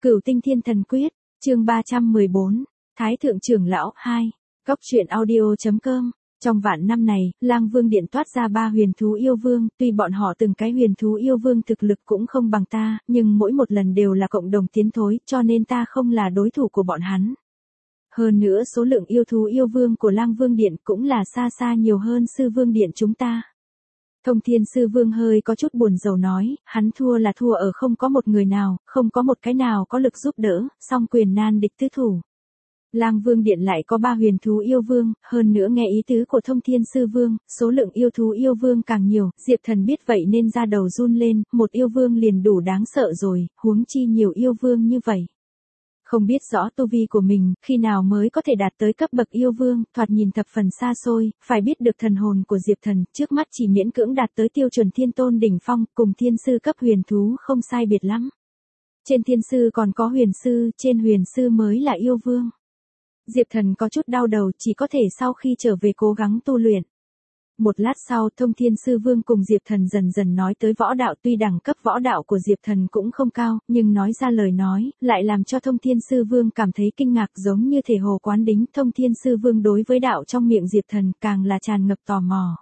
Cửu Tinh Thiên Thần Quyết, chương 314, Thái Thượng Trưởng Lão 2, Cốc truyện audio.com. Trong vạn năm này, Lang Vương Điện toát ra 3 huyền thú yêu vương, tuy bọn họ từng cái huyền thú yêu vương thực lực cũng không bằng ta, nhưng mỗi một lần đều là cộng đồng tiến thối, cho nên ta không là đối thủ của bọn hắn. Hơn nữa số lượng yêu thú yêu vương của Lang Vương Điện cũng là xa xa nhiều hơn Sư Vương Điện chúng ta. Thông Thiên Sư Vương hơi có chút buồn rầu nói, hắn thua là thua ở không có một người nào, không có một cái nào có lực giúp đỡ, song quyền nan địch tứ thủ. Lang Vương Điện lại có 3 huyền thú yêu vương, hơn nữa nghe ý tứ của Thông Thiên Sư Vương, số lượng yêu thú yêu vương càng nhiều, Diệp Thần biết vậy nên ra đầu run lên, một yêu vương liền đủ đáng sợ rồi, huống chi nhiều yêu vương như vậy. Không biết rõ tu vi của mình, khi nào mới có thể đạt tới cấp bậc yêu vương, thoạt nhìn thập phần xa xôi, phải biết được thần hồn của Diệp Thần, trước mắt chỉ miễn cưỡng đạt tới tiêu chuẩn thiên tôn đỉnh phong, cùng thiên sư cấp huyền thú không sai biệt lắm. Trên thiên sư còn có huyền sư, trên huyền sư mới là yêu vương. Diệp Thần có chút đau đầu, chỉ có thể sau khi trở về cố gắng tu luyện. Một lát sau, Thông Thiên Sư Vương cùng Diệp Thần dần dần nói tới võ đạo, tuy đẳng cấp võ đạo của Diệp Thần cũng không cao, nhưng nói ra lời nói, lại làm cho Thông Thiên Sư Vương cảm thấy kinh ngạc giống như thể hồ quán đính. Thông Thiên Sư Vương đối với đạo trong miệng Diệp Thần càng là tràn ngập tò mò.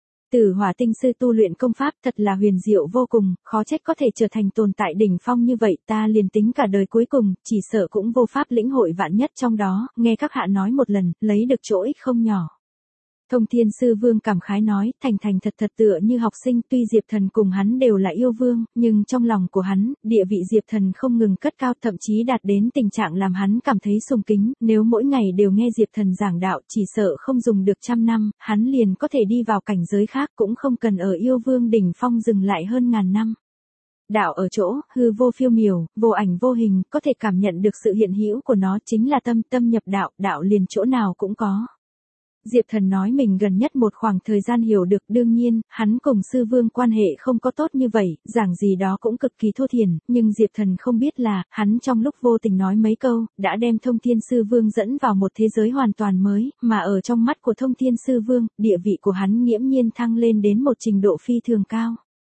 Tử Hỏa Tinh Sư tu luyện công pháp thật là huyền diệu vô cùng, khó trách có thể trở thành tồn tại đỉnh phong như vậy, ta liền tính cả đời cuối cùng, chỉ sợ cũng vô pháp lĩnh hội vạn nhất trong đó, nghe các hạ nói một lần, lấy được chỗ ích không nhỏ. Thông Thiên Sư Vương cảm khái nói, thành thật tựa như học sinh, tuy Diệp Thần cùng hắn đều là yêu vương, nhưng trong lòng của hắn, địa vị Diệp Thần không ngừng cất cao, thậm chí đạt đến tình trạng làm hắn cảm thấy sùng kính, nếu mỗi ngày đều nghe Diệp Thần giảng đạo, chỉ sợ không dùng được 100 năm, hắn liền có thể đi vào cảnh giới khác, cũng không cần ở yêu vương đỉnh phong dừng lại hơn ngàn năm. Đạo ở chỗ, hư vô phiêu miểu, vô ảnh vô hình, có thể cảm nhận được sự hiện hữu của nó chính là tâm nhập đạo, đạo liền chỗ nào cũng có. Diệp Thần nói mình gần nhất một khoảng thời gian hiểu được, đương nhiên, hắn cùng Sư Vương quan hệ không có tốt như vậy, giảng gì đó cũng cực kỳ thô thiển, nhưng Diệp Thần không biết là, hắn trong lúc vô tình nói mấy câu, đã đem Thông Thiên Sư Vương dẫn vào một thế giới hoàn toàn mới, mà ở trong mắt của Thông Thiên Sư Vương, địa vị của hắn nghiễm nhiên thăng lên đến một trình độ phi thường cao.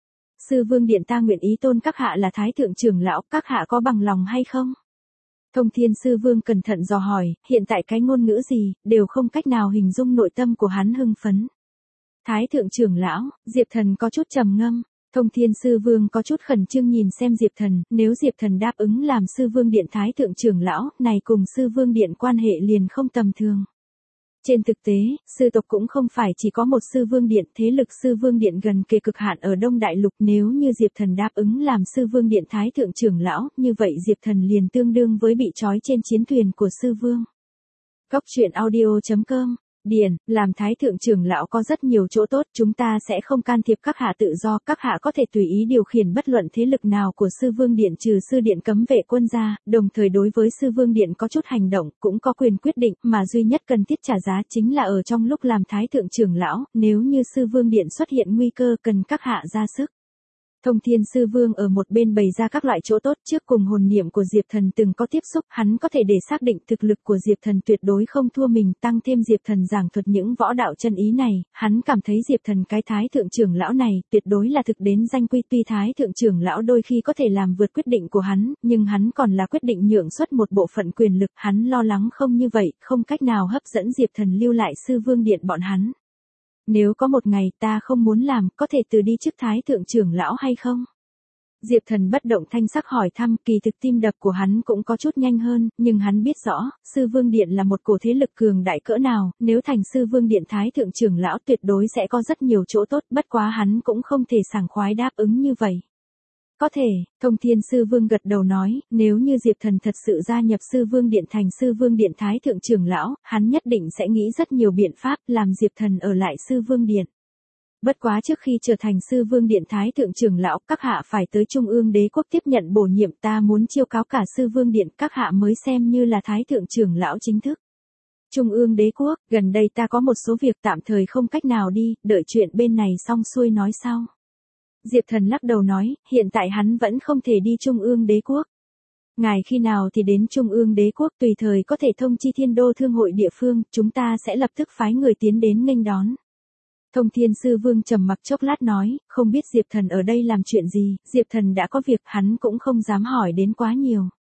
Sư Vương Điện ta nguyện ý tôn các hạ là Thái Thượng Trưởng Lão, các hạ có bằng lòng hay không? Thông Thiên Sư Vương cẩn thận dò hỏi, hiện tại cái ngôn ngữ gì, đều không cách nào hình dung nội tâm của hắn hưng phấn. Thái Thượng Trưởng Lão, Diệp Thần có chút trầm ngâm. Thông Thiên Sư Vương có chút khẩn trương nhìn xem Diệp Thần, nếu Diệp Thần đáp ứng làm Sư Vương Điện Thái Thượng Trưởng Lão, này cùng Sư Vương Điện quan hệ liền không tầm thường. Trên thực tế, sư tộc cũng không phải chỉ có một Sư Vương Điện, thế lực Sư Vương Điện gần kề cực hạn ở Đông Đại Lục, nếu như Diệp Thần đáp ứng làm Sư Vương Điện Thái Thượng Trưởng Lão, như vậy Diệp Thần liền tương đương với bị trói trên chiến thuyền của Sư Vương. Cốc truyện audio.com. Điền, làm Thái Thượng Trưởng Lão có rất nhiều chỗ tốt, chúng ta sẽ không can thiệp các hạ tự do, các hạ có thể tùy ý điều khiển bất luận thế lực nào của Sư Vương Điện trừ Sư Điện cấm vệ quân ra, đồng thời đối với Sư Vương Điện có chút hành động, cũng có quyền quyết định, mà duy nhất cần thiết trả giá chính là ở trong lúc làm Thái Thượng Trưởng Lão, nếu như Sư Vương Điện xuất hiện nguy cơ cần các hạ ra sức. Thông Thiên Sư Vương ở một bên bày ra các loại chỗ tốt, trước cùng hồn niệm của Diệp Thần từng có tiếp xúc, hắn có thể để xác định thực lực của Diệp Thần tuyệt đối không thua mình, tăng thêm Diệp Thần giảng thuật những võ đạo chân ý này, hắn cảm thấy Diệp Thần cái Thái Thượng Trưởng Lão này, tuyệt đối là thực đến danh quy, tuy Thái Thượng Trưởng Lão đôi khi có thể làm vượt quyết định của hắn, nhưng hắn còn là quyết định nhượng xuất một bộ phận quyền lực, hắn lo lắng không như vậy, không cách nào hấp dẫn Diệp Thần lưu lại Sư Vương Điện bọn hắn. Nếu có một ngày ta không muốn làm, có thể từ đi chức Thái Thượng Trưởng Lão hay không? Diệp Thần bất động thanh sắc hỏi thăm, kỳ thực tim đập của hắn cũng có chút nhanh hơn, nhưng hắn biết rõ, Sư Vương Điện là một cổ thế lực cường đại cỡ nào, nếu thành Sư Vương Điện Thái Thượng Trưởng Lão tuyệt đối sẽ có rất nhiều chỗ tốt, bất quá hắn cũng không thể sảng khoái đáp ứng như vậy. Có thể, Thông Thiên Sư Vương gật đầu nói, nếu như Diệp Thần thật sự gia nhập Sư Vương Điện thành Sư Vương Điện Thái Thượng Trưởng Lão, hắn nhất định sẽ nghĩ rất nhiều biện pháp làm Diệp Thần ở lại Sư Vương Điện. Bất quá trước khi trở thành Sư Vương Điện Thái Thượng Trưởng Lão, các hạ phải tới Trung ương Đế Quốc tiếp nhận bổ nhiệm, ta muốn chiêu cáo cả Sư Vương Điện, các hạ mới xem như là Thái Thượng Trưởng Lão chính thức. Trung ương Đế Quốc, gần đây ta có một số việc tạm thời không cách nào đi, đợi chuyện bên này xong xuôi nói sau. Diệp Thần lắc đầu nói, hiện tại hắn vẫn không thể đi Trung ương Đế Quốc. Ngài khi nào thì đến Trung ương Đế Quốc tùy thời có thể thông chi Thiên Đô Thương hội địa phương, chúng ta sẽ lập tức phái người tiến đến nghênh đón. Thông Thiên Sư Vương trầm mặc chốc lát nói, không biết Diệp Thần ở đây làm chuyện gì, Diệp Thần đã có việc, hắn cũng không dám hỏi đến quá nhiều.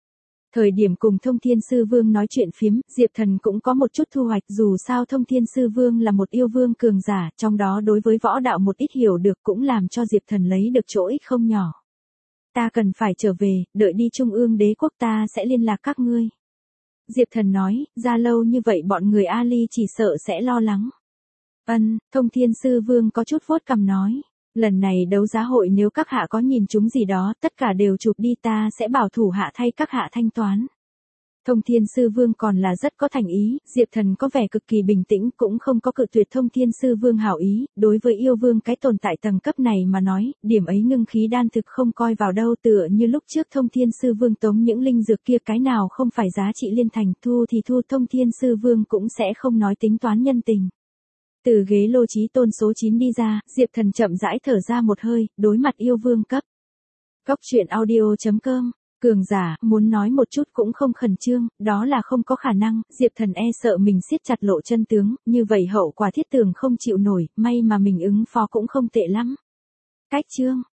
Thời điểm cùng Thông Thiên Sư Vương nói chuyện phiếm, Diệp Thần cũng có một chút thu hoạch, dù sao Thông Thiên Sư Vương là một yêu vương cường giả, trong đó đối với võ đạo một ít hiểu được cũng làm cho Diệp Thần lấy được chỗ ích không nhỏ. Ta cần phải trở về, đợi đi Trung ương đế quốc ta sẽ liên lạc các ngươi. Diệp Thần nói, ra lâu như vậy bọn người Ali chỉ sợ sẽ lo lắng. Thông Thiên Sư Vương có chút vuốt cằm nói. Lần này đấu giá hội nếu các hạ có nhìn chúng gì đó, tất cả đều chụp đi ta sẽ bảo thủ hạ thay các hạ thanh toán. Thông Thiên Sư Vương còn là rất có thành ý, Diệp Thần có vẻ cực kỳ bình tĩnh cũng không có cự tuyệt Thông Thiên Sư Vương hảo ý, đối với yêu vương cái tồn tại tầng cấp này mà nói, điểm ấy ngưng khí đan thực không coi vào đâu, tựa như lúc trước Thông Thiên Sư Vương tống những linh dược kia cái nào không phải giá trị liên thành, thu thì thu, Thông Thiên Sư Vương cũng sẽ không nói tính toán nhân tình. Từ ghế lô trí tôn số 9 đi ra, Diệp Thần chậm rãi thở ra một hơi, đối mặt yêu vương cấp. Góc truyện audio.com, cường giả, muốn nói một chút cũng không khẩn trương, đó là không có khả năng, Diệp Thần e sợ mình siết chặt lộ chân tướng, như vậy hậu quả thiết tưởng không chịu nổi, may mà mình ứng phó cũng không tệ lắm. Cách chương.